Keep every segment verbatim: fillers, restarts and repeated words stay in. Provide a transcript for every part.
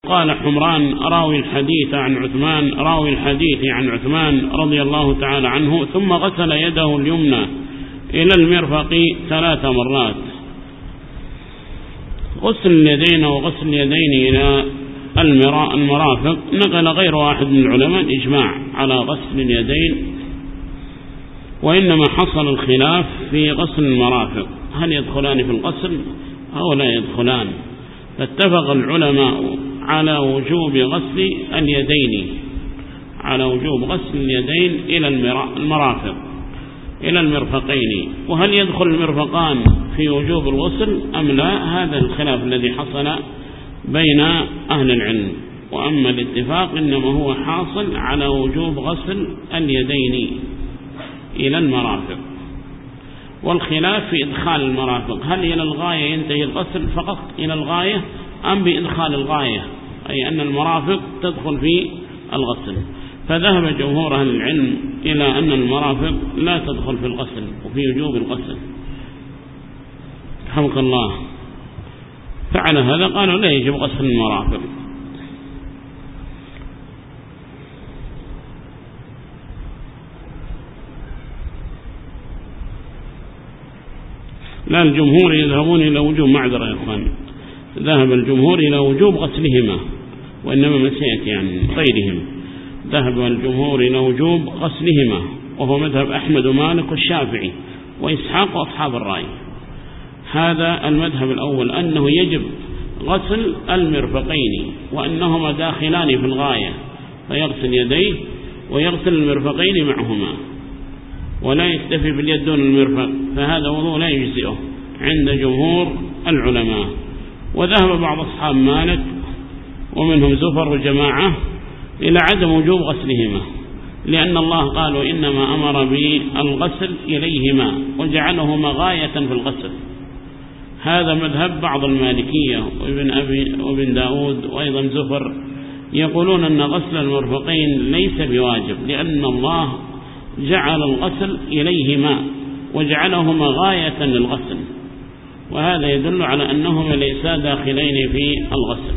قال حمران راوي الحديث عن عثمان راوي الحديث عن عثمان رضي الله تعالى عنه ثم غسل يده اليمنى إلى المرفق ثلاث مرات. غسل اليدين وغسل اليدين إلى المرافق نقل غير واحد من العلماء إجماع على غسل اليدين، وإنما حصل الخلاف في غسل المرافق هل يدخلان في الغسل أو لا يدخلان، فاتفق العلماء على وجوب غسل اليدين على وجوب غسل اليدين إلى المرافق إلى المرفقين. وهل يدخل المرفقان في وجوب الغسل أم لا؟ هذا الخلاف الذي حصل بين أهل العلم، وأما الاتفاق إنما هو حاصل على وجوب غسل اليدين إلى المرافق. والخلاف في إدخال المرافق هل إلى الغاية ينتهي الغسل فقط إلى الغاية أم بإدخال الغاية، أي أن المرافق تدخل في الغسل. فذهب جمهور أهل العلم إلى أن المرافق لا تدخل في الغسل وفي وجوب الغسل. رحمك الله فعل هذا قالوا لا يجب غسل المرافق. لا، الجمهور يذهبون إلى وجوب معذرة يا أخوان، ذهب الجمهور إلى وجوب غسلهما، وإنما مسيئة يعني غيرهم. ذهب الجمهور إلى وجوب غسلهما، وهو مذهب أحمد ومالك والشافعي وإسحاق وأصحاب الرأي. هذا المذهب الأول أنه يجب غسل المرفقين وأنهما داخلان في الغاية، فيغسل يديه ويغسل المرفقين معهما، ولا يكتفي باليد دون المرفق، فهذا وضوء لا يجزئه عند جمهور العلماء. وذهب بعض أصحاب مالك ومنهم زفر وجماعة إلى عدم وجوب غسلهما، لأن الله قالوا إنما أمر بالغسل إليهما وجعلهما غاية في الغسل. هذا مذهب بعض المالكية وابن, أبي وابن داود وأيضا زفر، يقولون أن غسل المرفقين ليس بواجب، لأن الله جعل الغسل إليهما وجعلهما غاية للغسل، وهذا يدل على أنهما ليسا داخلين في الغسل.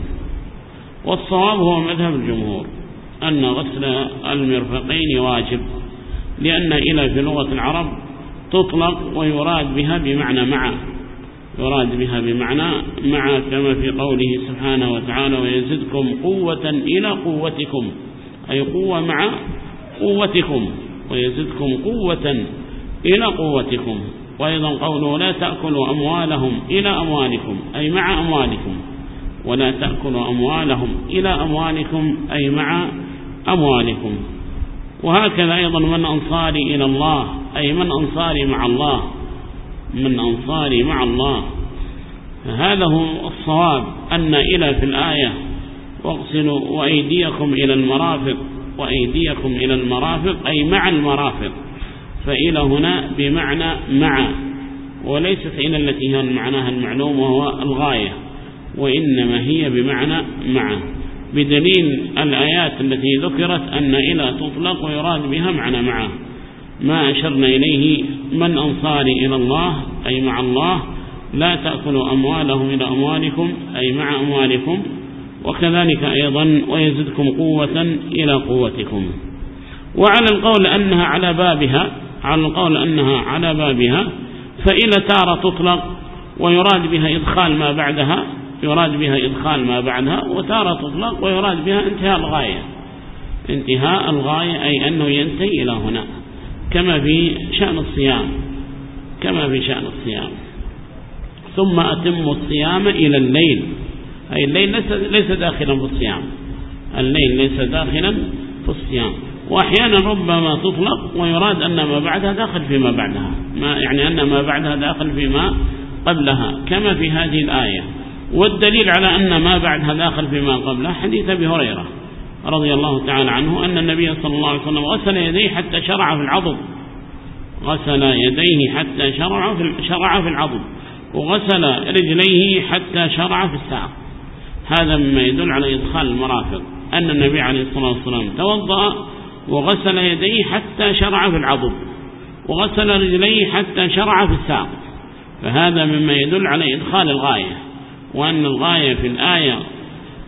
والصواب هو مذهب الجمهور أن غسل المرفقين واجب، لأن إلى في لغة العرب تطلق ويراد بها بمعنى مع، يراد بها بمعنى مع، كما في قوله سبحانه وتعالى ويزدكم قوة إلى قوتكم، أي قوة مع قوتكم، ويزدكم قوة إلى قوتكم. وأيضا قوله لا تأكلوا أموالهم إلى أموالكم، أي مع أموالكم، ولا تأكلوا أموالهم إلى أموالكم، أي مع أموالكم. وهكذا أيضا من أنصاري إلى الله، أي من أنصاري مع الله، من أنصاري مع الله. هذا هو الصواب، أن إلى في الآية واغسلوا وأيديكم إلى المرافق، وأيديكم إلى المرافق أي مع المرافق، فإلى هنا بمعنى مع، وليست إلى التي هي معناها المعلوم وهو الغاية، وإنما هي بمعنى مع، بدليل الآيات التي ذكرت أن إلى تطلق ويراد بها معنى مع، ما أشرنا إليه من أنصاري إلى الله أي مع الله، لا تأكلوا أموالهم إلى أموالكم أي مع أموالكم، وكذلك أيضا ويزدكم قوة إلى قوتكم. وعلى القول أنها على بابها، على القول أنها على بابها، فإلى تارة تطلق ويراد بها إدخال ما بعدها، يراد بها إدخال ما بعدها، وتارة تطلق ويراد بها انتهاء الغاية، انتهاء الغاية أي أنه ينتهي إلى هنا، كما في شأن الصيام، كما في شأن الصيام. ثم أتموا الصيام إلى الليل، أي الليل ليس داخلا في الصيام، الليل ليس داخلا في الصيام. وأحيانا ربما تطلق ويراد أن ما بعدها داخل فيما بعدها، ما يعني أن ما بعدها داخل فيما قبلها، كما في هذه الآية. والدليل على أن ما بعدها داخل فيما قبلها حديث أبي هريرة رضي الله تعالى عنه أن النبي صلى الله عليه وسلم غسل يديه حتى شرع في العضد، غسل يديه حتى شرع في شرع في العضد، وغسل رجليه حتى شرع في الساق. هذا مما يدل على إدخال المرافق، أن النبي عليه الصلاة والسلام توضأ وغسل يديه حتى شرع في العضد، وغسل رجليه حتى شرع في الساق، فهذا مما يدل على إدخال الغاية، وأن الغاية في الآية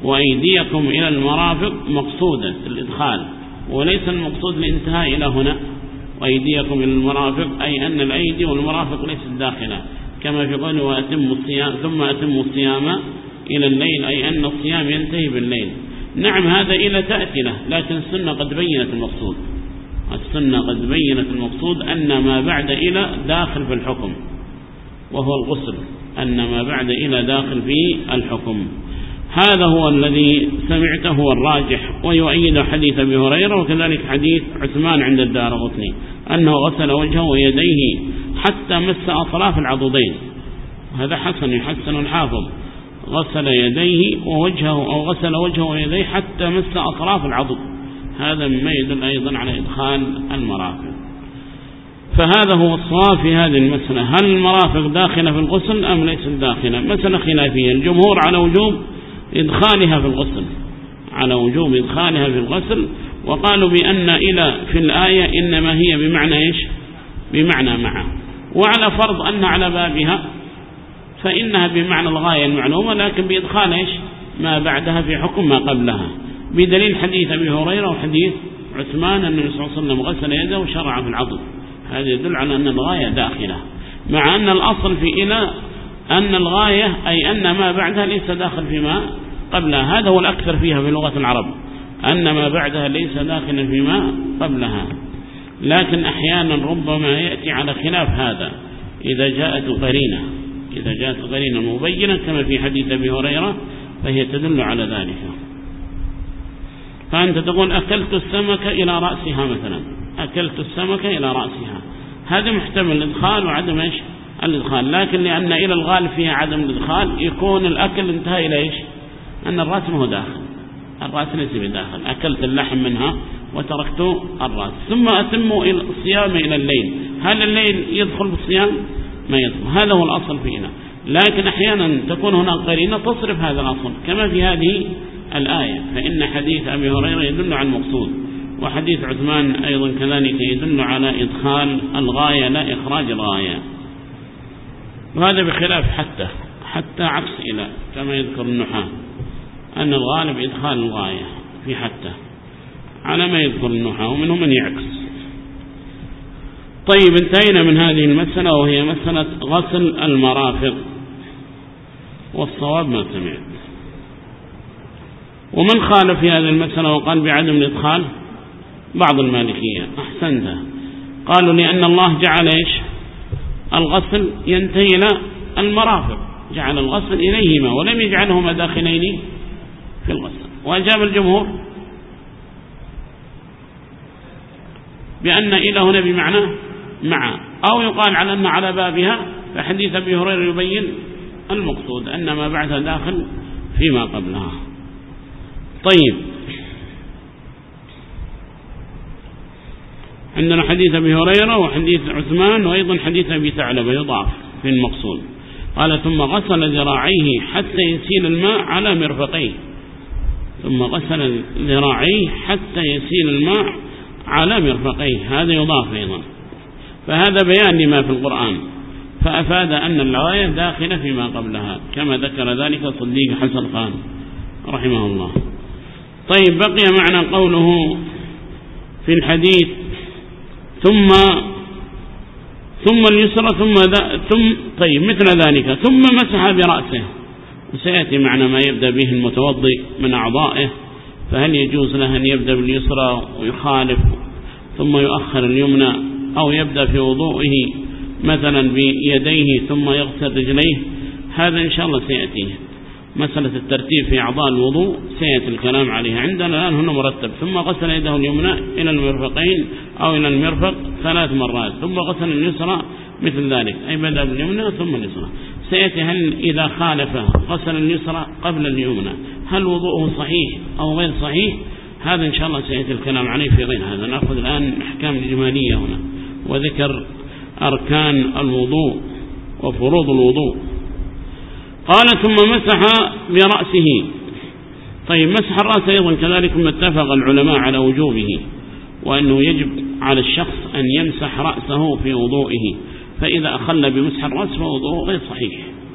وأيديكم إلى المرافق مقصودة الإدخال، وليس المقصود الانتهاء إلى هنا. وأيديكم إلى المرافق أي أن الأيدي والمرافق ليست داخلة، كما في قوله وأتم الصيام ثم أتم الصيام إلى الليل، أي أن الصيام ينتهي بالليل. نعم هذا إلى تأتي له، لكن السنة قد بينت المقصود، السنة قد بينت المقصود أن ما بعد إلى داخل في الحكم، وهو الغسل، أن ما بعد إلى داخل في الحكم. هذا هو الذي سمعته هو الراجح، ويؤيد حديث أبي هريرة، وكذلك حديث عثمان عند الدارقطني أنه غسل وجهه ويديه حتى مس أطراف العضدين. هذا حسن يحسن الحافظ، غسل يديه ووجهه أو غسل وجهه ويديه حتى مس أطراف العضد، هذا مما يدل أيضا على إدخال المرافق. فهذا هو الصواب في هذه المسألة، هل المرافق داخلة في الغسل أم ليست داخلة؟ مسألة خلافية، الجمهور على وجوب إدخالها في الغسل، على وجوب إدخالها في الغسل، وقالوا بأن إلى في الآية إنما هي بمعنى إيش؟ بمعنى مع، وعلى فرض أن على بابها فإنها بمعنى الغاية المعلومة، لكن بإدخال إيش؟ ما بعدها في حكم ما قبلها، بدليل حديث أبي هريرة وحديث عثمان أن النبي صلى الله عليه وسلم غسل يده وشرع في العضد، هذا يدل على أن الغاية داخلة، مع أن الأصل في إلى أن الغاية أي أن ما بعدها ليس داخل فيما قبلها، هذا هو الأكثر فيها في لغة العرب، أن ما بعدها ليس داخلا فيما قبلها. لكن أحيانا ربما يأتي على خلاف هذا إذا جاءت قرينة، إذا جاءت قرينة مبينة كما في حديث أبي هريرة فهي تدل على ذلك. فأنت تقول أكلت السمكة إلى رأسها مثلا، أكلت السمكة إلى رأسها، هذا محتمل الإدخال وعدم إيش؟ الإدخال، لكن لأن إلى الغالب فيها عدم الإدخال يكون الأكل انتهى إلى إيش؟ أن الرأس ما هو داخل، الرأس ليس بداخل، أكلت اللحم منها وتركت الرأس. ثم أتم الصيام إلى الليل، هل الليل يدخل بالصيام؟ ما يدخل، هذا هو الأصل فينا، لكن أحيانا تكون هناك قرينة تصرف هذا الأصل كما في هذه الآية، فإن حديث أبي هريرة يدل على المقصود، وحديث عثمان أيضا كذلك يدل على إدخال الغاية لا إخراج الغاية، وهذا بخلاف حتى حتى عكس إلى كما يذكر النحاة أن الغالب إدخال الغاية في حتى على ما يذكر النحاة، ومنهم من يعكس. طيب انتهينا من هذه المسألة وهي مسألة غسل المرافق، والصواب ما سمعت. ومن خالف في هذه المسألة وقال بعدم الإدخال؟ بعض المالكية، أحسنت، قالوا لأن الله جعل إيش؟ الغسل ينتهي إلى المرافق، جعل الغسل إليهما ولم يجعلهما داخلين في الغسل. وأجاب الجمهور بأن إلى هنا بمعنى مع، أو يقال على أن على بابها، فحديث أبي هريرة يبين المقصود أن ما بعدها داخل فيما قبلها. طيب عندنا حديث أبي هريرة وحديث عثمان وأيضا حديث أبي ثعلبة يضاف في المقصود، قال ثم غسل ذراعيه حتى يسيل الماء على مرفقيه، ثم غسل ذراعيه حتى يسيل الماء على مرفقيه، هذا يضاف أيضا، فهذا بيان لما في القرآن، فأفاد أن الغاية داخلة فيما قبلها كما ذكر ذلك صديق حسن خان رحمه الله. طيب بقي معنا قوله في الحديث ثم ثم اليسرى ثم ثم طيب مثل ذلك ثم مسح برأسه، وسيأتي معنا ما يبدأ به المتوضئ من أعضائه، فهل يجوز له أن يبدأ باليسرى ويخالف ثم يؤخر اليمنى، أو يبدأ في وضوئه مثلا بيديه ثم يغسل رجليه؟ هذا إن شاء الله سيأتي، مسألة الترتيب في أعضاء الوضوء سيأتي الكلام عليها، عندنا الآن هنا مرتب، ثم غسل يده اليمنى إلى المرفقين أو إلى المرفق ثلاث مرات، ثم غسل اليسرى مثل ذلك، أي بدأ باليمنى ثم اليسرى. سيأتي هل إذا خالف غسل اليسرى قبل اليمنى هل وضوءه صحيح أو غير صحيح؟ هذا إن شاء الله سيأتي الكلام عليه في غير هذا. نأخذ الآن أحكام الجمالية هنا وذكر أركان الوضوء وفروض الوضوء. قال ثم مسح برأسه. طيب مسح الرأس أيضا كذلك متفق العلماء على وجوبه، وأنه يجب على الشخص أن يمسح رأسه في وضوئه، فإذا أخل بمسح الرأس فوضوءه غير صحيح،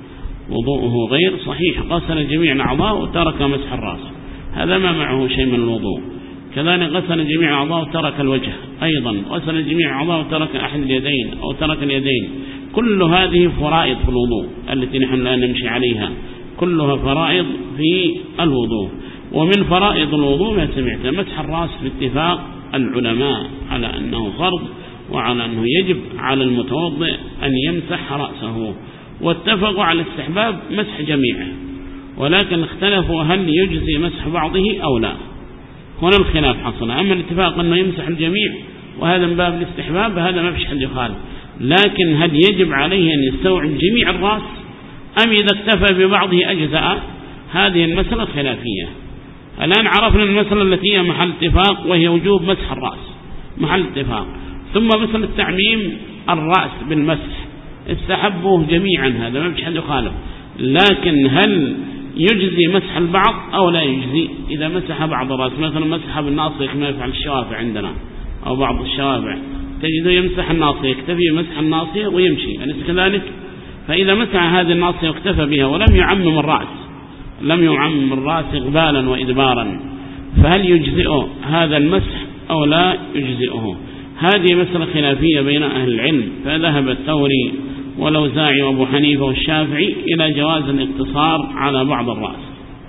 وضوءه غير صحيح، غسل جميع الأعضاء وترك مسح الرأس، هذا ما معه شيء من الوضوء. كذلك غسل جميع الأعضاء وترك الوجه، أيضا غسل جميع الأعضاء وترك أحد اليدين أو ترك اليدين، كل هذه فرائض في الوضوء التي نحن لا نمشي عليها، كلها فرائض في الوضوء. ومن فرائض الوضوء ما سمعت مسح الرأس باتفاق العلماء على أنه فرض، وعلى أنه يجب على المتوضئ أن يمسح رأسه، واتفقوا على استحباب مسح جميعه، ولكن اختلفوا هل يجزي مسح بعضه أو لا، هنا الخلاف حصل. أما الاتفاق أنه يمسح الجميع وهذا من باب الاستحباب هذا ما فيش حد يخالف، لكن هل يجب عليه أن يستوعب جميع الرأس أم إذا اكتفى ببعضه أجزاء؟ هذه المسألة خلافية. الآن عرفنا المسألة التي هي محل اتفاق وهي وجوب مسح الرأس، محل اتفاق. ثم مسألة التعميم الرأس بالمسح استحبوه جميعا، هذا ما فيش حد يخالف، لكن هل يجزي مسح البعض أو لا يجزي؟ إذا مسح بعض الرأس مثلا مسح بالناصية كما يفعل الشوافع عندنا أو بعض الشوافع تجده يمسح الناصية، يكتفي مسح الناصية ويمشي، أليس كذلك؟ فإذا مسح هذه الناصية واكتفى بها ولم يعمم الرأس، لم يعمم الرأس إقبالا وإدبارا، فهل يجزئه هذا المسح أو لا يجزئه؟ هذه مسألة خلافية بين أهل العلم، فذهب الثوري والأوزاعي وأبو حنيفة والشافعي إلى جواز الاقتصار على بعض الرأس،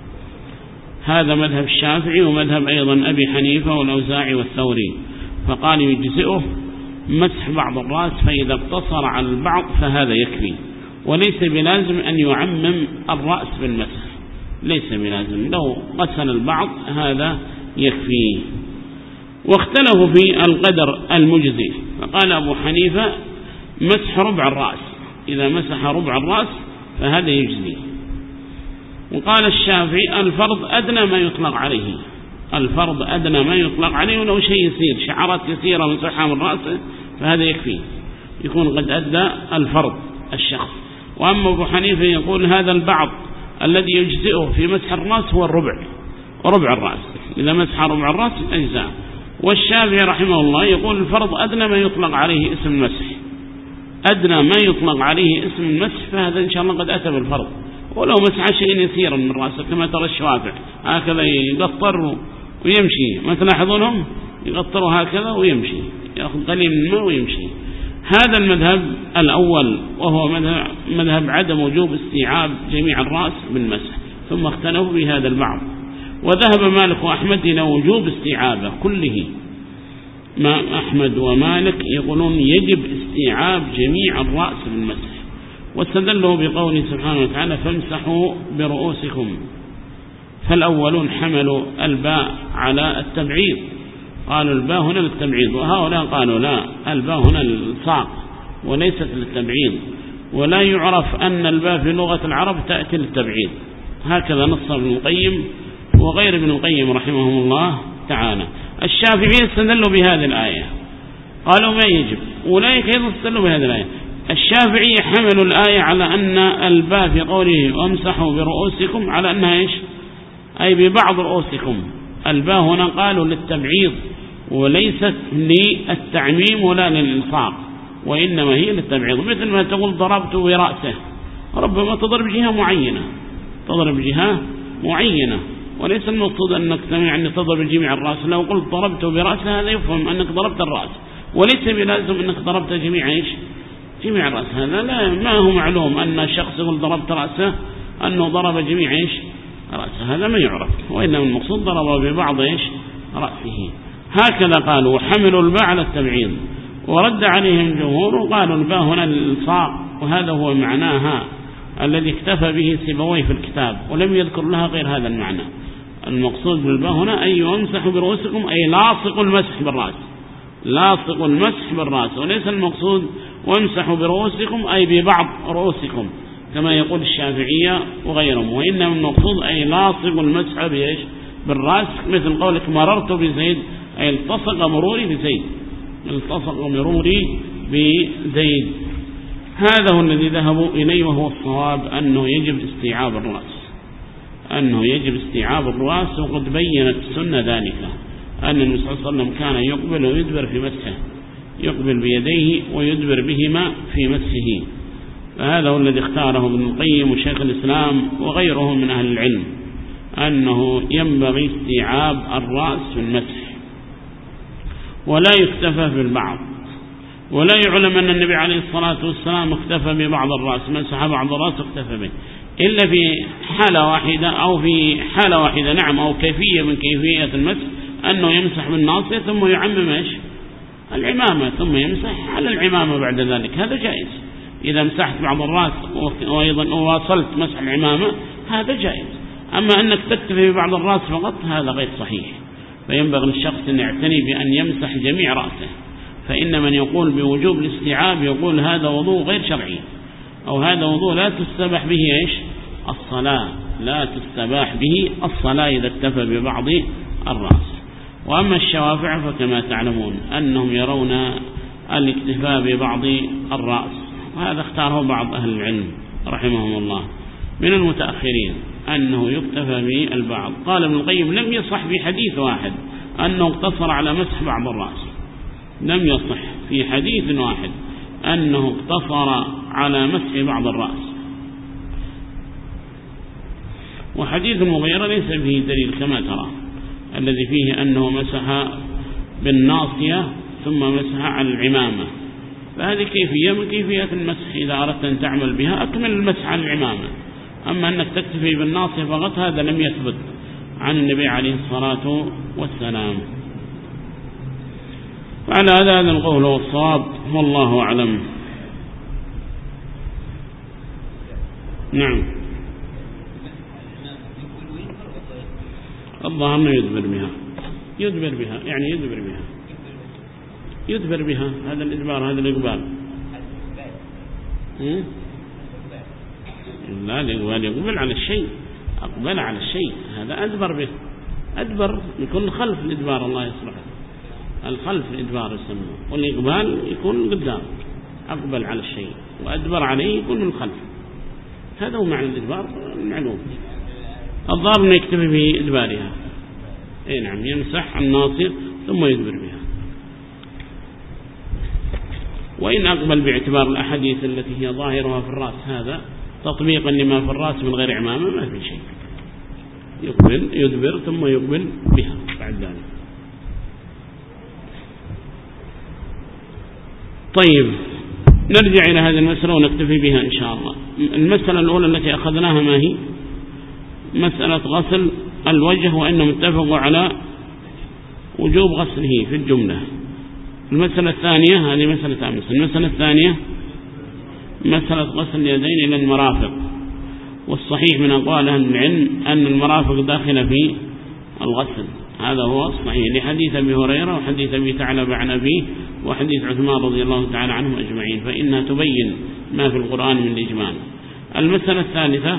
هذا مذهب الشافعي ومذهب أيضا أبي حنيفة والأوزاعي والثوري، فقال يجزئه مسح بعض الرأس، فإذا اقتصر على البعض فهذا يكفي، وليس بلازم أن يعمم الرأس بالمسح، ليس بلازم، لو غسل البعض هذا يكفي. واختلفوا في القدر المجزي، فقال أبو حنيفة مسح ربع الرأس، إذا مسح ربع الرأس فهذا يجزي. وقال الشافعي الفرض أدنى ما يطلق عليه، الفرض أدنى ما يطلق عليه، ولو شيء يسير شعرات يسيرة مسحها من رأسه فهذا يكفي، يكون قد أدى الفرض الشخص. وأما أبو حنيفة يقول هذا البعض الذي يجزئه في مسح الرأس هو الربع، ربع الرأس، إذا مسح ربع الرأس أجزاء. والشافعي رحمه الله يقول الفرض أدنى ما يطلق عليه اسم المسح، أدنى ما يطلق عليه اسم المسح فهذا إن شاء الله قد أتى بالفرض، ولو مسح شيء يسيرا من رأسه كما ترى الشوافع هكذا يقطر ويمشي، ما تلاحظونهم يقطروا هكذا ويمشي، يأخذ قليل من الماء ويمشي. هذا المذهب الأول وهو مذهب, مذهب عدم وجوب استيعاب جميع الرأس بالمسح، ثم اختلفوا بهذا البعض. وذهب مالك وأحمد إلى وجوب استيعابه كله، ما أحمد ومالك يقولون يجب استيعاب جميع الرأس بالمسح، واستدلوا بقوله سبحانه وتعالى فامسحوا برؤوسكم، فالأولون حملوا الباء على التبعيض، قالوا الباء هنا للتبعيض، وهؤلاء قالوا لا، الباء هنا للصاق وليست للتبعيض، ولا يعرف أن الباء في لغة العرب تأتي للتبعيض، هكذا نص ابن القيم وغير ابن القيم رحمهم الله تعالى. الشافعية استدلوا بهذه الآية قالوا ما يجب، أولئك أيضا استدلوا بهذه الآية. الشافعية حملوا الآية على أن الباء في قوله وامسحوا برؤوسكم على أنها إيش؟ أي ببعض رؤوسكم، الباء هنا قالوا للتبعيض وليست للتعميم ولا للإلصاق، وإنما هي للتبعيض، مثل ما تقول ضربت برأسه، ربما تضرب جهة معينة، تضرب جهة معينة، وليس المقصود أنك يعني تضرب جميع الرأس. لو قلت ضربت برأسه هذا يفهم أنك ضربت الرأس، وليس بلازم أنك ضربت جميع إيش؟ جميع الرأس، هذا لا، ما هو معلوم أن الشخص يقول ضربت رأسه أنه ضرب جميع إيش؟ رأسه، هذا ما يعرف، وإنما المقصود ضرب ببعض إيش؟ رأسه. هكذا قالوا وحملوا الباء على التبعيض، ورد عليهم جمهور وقالوا الباء هنا للإلصاق، وهذا هو معناها الذي اكتفى به سيبويه في الكتاب ولم يذكر لها غير هذا المعنى. المقصود بالباء هنا أي يمسحوا برؤوسكم أي لاصق المسح بالرأس، لاصق المسح بالرأس، وليس المقصود وامسحوا برؤوسكم أي ببعض رؤوسكم كما يقول الشافعية وغيرهم، وإنما المقصود أي لاصق المسح بإيش؟ بالرأس، مثل قولك مررت بزيد أي التصق مروري بزيد، التصق مروري بزيد. هذا هو الذي ذهبوا إليه وهو الصواب أنه يجب استيعاب الرأس، أنه يجب استيعاب الرأس، وقد بينت السنة ذلك أن النبي صلى الله عليه وسلم كان يقبل ويدبر في مسحه، يقبل بيديه ويدبر بهما في مسحه، فهذا هو الذي اختاره ابن القيم وشيخ الإسلام وغيره من أهل العلم، أنه ينبغي استيعاب الرأس في المسح، ولا يكتفى بالبعض. ولا يعلم أن النبي عليه الصلاة والسلام اكتفى ببعض الرأس، مسح بعض الرأس اكتفى به، إلا في حالة واحدة أو في حالة واحدة نعم، أو كيفية من كيفية المسح، أنه يمسح بالناصية ثم يعمم إيش العمامة، ثم يمسح على العمامة بعد ذلك، هذا جائز. إذا مسحت بعض الرأس وأيضا واصلت مسح العمامة هذا جائز. أما أنك تكتفي ببعض الرأس فقط هذا غير صحيح، فينبغي للشخص أن يعتني بأن يمسح جميع رأسه. فإن من يقول بوجوب الاستيعاب يقول هذا وضوء غير شرعي، أو هذا وضوء لا تستباح به إيش الصلاة، لا تستباح به الصلاة إذا اكتفى ببعض الرأس. وأما الشوافع فكما تعلمون أنهم يرون الاكتفاء ببعض الرأس، وهذا اختاره بعض أهل العلم رحمهم الله من المتأخرين أنه يكتفى بالبعض. قال ابن القيم لم يصح في حديث واحد أنه اقتصر على مسح بعض الرأس، لم يصح في حديث واحد أنه اقتصر على مسح بعض الرأس. وحديث المغيرة ليس فيه دليل كما ترى، الذي فيه أنه مسح بالناصية ثم مسح على العمامة، فهذه كيفية من كيفيات المسح، إذا أردت أن تعمل بها أكمل المسح على العمامة. أما أنك تكتفي بالناصية فقط هذا لم يثبت عن النبي عليه الصلاة والسلام. وعلى هذا هذا القول والصواب والله أعلم. نعم الظاهر أنه يدبر بها، يدبر بها يعني يدبر بها يدبر بها هذا الإدبار، هذا الإقبال. لا الإقبال يقبل على الشيء، أقبل على الشيء، هذا أدبر به، أدبر يكون خلف الإدبار، الله يصلحه، الخلف الإدبار يسمونه، والإقبال يكون قدام، أقبل على الشيء وأدبر عليه يكون من الخلف، هذا هو معنى الإدبار المعلوم. الضار أنه يكتفي بإدبارها، أي نعم يمسح الناصية ثم يدبر بها. وإن أقبل باعتبار الأحاديث التي هي ظاهرها في الرأس هذا تطبيقا لما في الرأس من غير عمامة ما في شيء، يقبل يدبر ثم يقبل بها بعد ذلك. طيب نرجع إلى هذه المسألة ونكتفي بها إن شاء الله. المسألة الأولى التي أخذناها ما هي؟ مسألة غسل الوجه، وأنهم اتفقوا على وجوب غسله في الجملة. المسألة الثانية هذه مسألة أمس. المسألة الثانية مسألة غسل اليدين إلى المرافق، والصحيح من أقوال أهل العلم أن المرافق داخلة في الغسل، هذا هو الصحيح لحديث أبي هريرة وحديث أبي ثعلبة عن أبيه وحديث عثمان رضي الله تعالى عنهم أجمعين، فإنها تبين ما في القرآن من الإجمال. المسألة الثالثة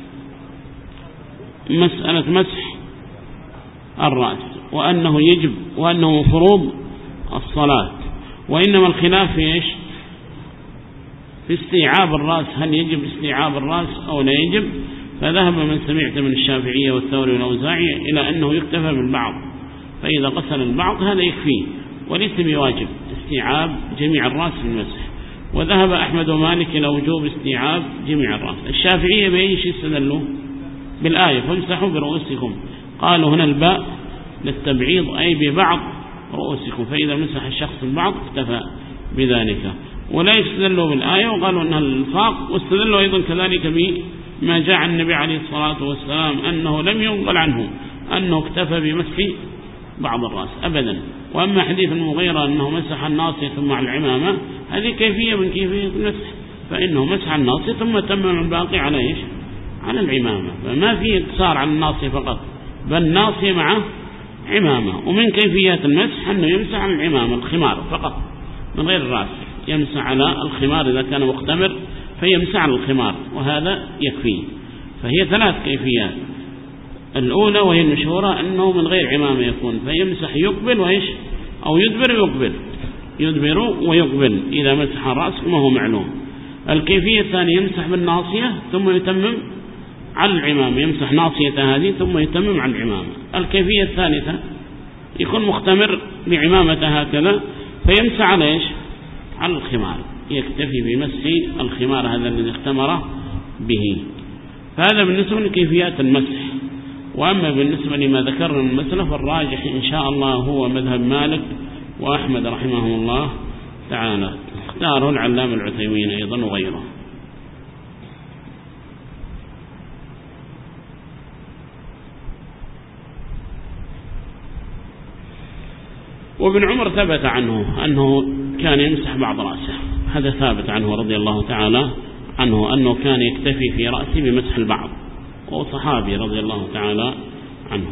مسألة مسح الرأس، وأنه يجب وأنه فروض الصلاة، وإنما الخلاف في إيش؟ في استيعاب الرأس، هل يجب استيعاب الرأس أو لا يجب؟ فذهب من سمعت من الشافعية والثوري والأوزاعي إلى أنه يكتفى بالبعض، فإذا غسل البعض هذا يكفيه وليس بواجب استيعاب جميع الرأس في المسح. وذهب أحمد ومالك إلى وجوب استيعاب جميع الرأس. الشافعية بأي شيء استدلوا؟ بالآية فامسحوا برؤوسكم، قالوا هنا الباء للتبعيض أي ببعض رؤوسكم، فإذا مسح الشخص البعض اكتفى بذلك. ولا يستدلوا بالآية وقالوا أنها الإلصاق، واستدلوا أيضا كذلك بما جاء عن النبي عليه الصلاة والسلام أنه لم ينقل عنه أنه اكتفى بمسح بعض الرأس أبدا. وأما حديث المغيرة أنه مسح الناصية ثم على العمامة هذه كيفية من كيفية المسح، فإنه مسح الناصية ثم تمم الباقي على إيش؟ على العمامة، فما في اقتصار على الناصية فقط، بل ناصية مع عمامة. ومن كيفيات المسح أنه يمسح على العمامة الخمار فقط من غير الرأس، يمسح على الخمار إذا كان مختمر فيمسح على الخمار وهذا يكفي. فهي ثلاث كيفيات، الأولى وهي المشهورة أنه من غير عمامة يكون، فيمسح يقبل وإيش أو يدبر يقبل، يدبر ويقبل إذا مسح الرأس كما هو معلوم. الكيفية الثانية يمسح بالناصية ثم يتمم على العمامة، يمسح ناصية هذه ثم يتمم على العمامة. الكيفية الثالثة يكون مختمر بعمامة هكذا فيمسح على إيش؟ على الخمار. يكتفي بمسح الخمار هذا الذي اختمر به. فهذا بالنسبة لكيفيات المسح. وأما بالنسبة لما ذكرنا من المسألة فالراجح إن شاء الله هو مذهب مالك وأحمد رحمه الله تعالى، اختاره العلامة العثيمين أيضا وغيره. وابن عمر ثبت عنه أنه كان يمسح بعض رأسه، هذا ثابت عنه رضي الله تعالى عنه أنه كان يكتفي في رأسه بمسح البعض، وهو صحابي رضي الله تعالى عنه.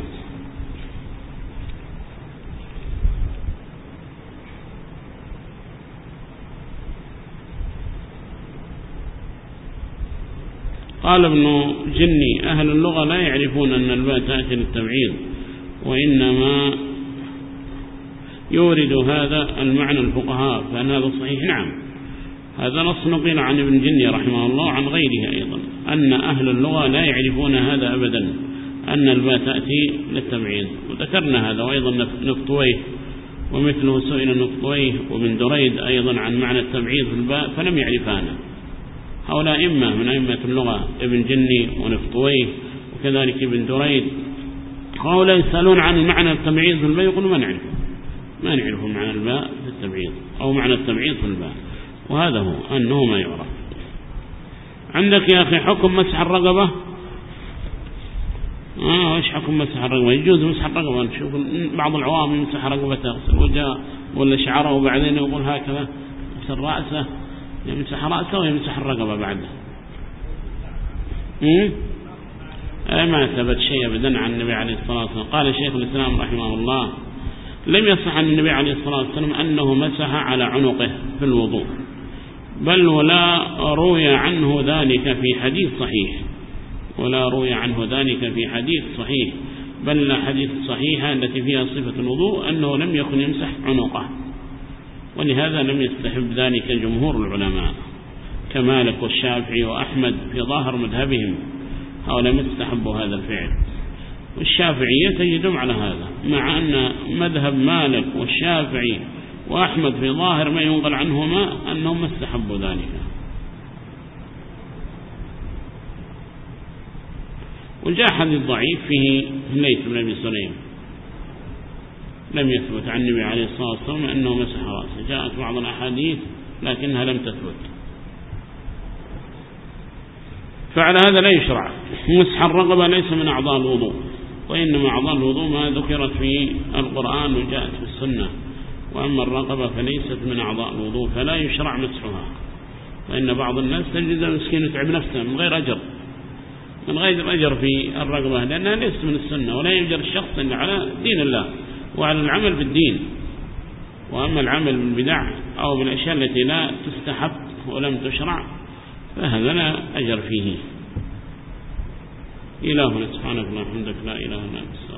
قال ابن جني أهل اللغة لا يعرفون أن الباء تأتي للتبعيض، وإنما يورد هذا المعنى الفقهاء، فأن هذا صحيح. نعم، هذا نص نقل عن ابن جني رحمه الله عن غيره أيضا، أن أهل اللغة لا يعرفون هذا أبدا، أن الباء تأتي للتبعيض. وذكرنا هذا، وأيضا نفطويه ومثله سئل نفطويه ومن دريد أيضا عن معنى التبعيض في الباء فلم يعرفانه. هؤلاء إما من أئمة اللغة ابن جني ونفطويه وكذلك ابن دريد، هؤلاء يسألون عن معنى التبعيض في الباء يقولون ما نعرف ما نعرف معنى الباء في التبعيض أو معنى التبعيض في الباء، وهذا هو أنه ما يعرف. عندك يا أخي حكم مسح الرقبة. آه إيش حكم مسح الرقبة؟ يجوز مسح الرقبة. نشوف بعض العوام يمسح رقبته يغسل وجهه ولا شعره وبعدين يقول هكذا يمسح رأسه، يمسح رأسه ويمسح الرقبة بعده. أه ما ثبت شيء أبدا عن النبي عليه الصلاة والسلام. قال شيخ الإسلام رحمه الله لم يصح عن النبي عليه الصلاة والسلام أنه مسح على عنقه في الوضوء، بل ولا روي عنه ذلك في حديث صحيح ولا روي عنه ذلك في حديث صحيح بل الحديث الصحيحة التي فيها صفة الوضوء أنه لم يكن يمسح عنقه، ولهذا لم يستحب ذلك جمهور العلماء كمالك والشافعي وأحمد في ظاهر مذهبهم، هؤلاء مستحبوا هذا الفعل. والشافعية تجدهم على هذا، مع أن مذهب مالك والشافعي وأحمد في ظاهر ما ينقل عنهما أنهم استحبوا ذلك. وجاء حديث ضعيف فيه الليث بن أبي سليم لم يثبت عن النبي عليه الصلاة والسلام أنه مسح رأسه، جاءت بعض الأحاديث لكنها لم تثبت. فعلى هذا لا يشرع مسح الرقبة، ليس من أعضاء الوضوء، وإنما أعضاء الوضوء ما ذكرت في القرآن وجاءت في السنة، وأما الرقبة فليست من أعضاء الوضوء فلا يشرع مسحها. وإن بعض الناس تجد المسكين يتعب نفسه من غير أجر من غير أجر في الرقبة، لأنها ليست من السنة، ولا يجر الشخص إلا على دين الله وعلى العمل بالدين. وأما العمل بالبدع أو بالأشياء التي لا تستحب ولم تشرع فهذا لا أجر فيه. إلهنا سبحانه وتعالى، لا إله إلا أنت.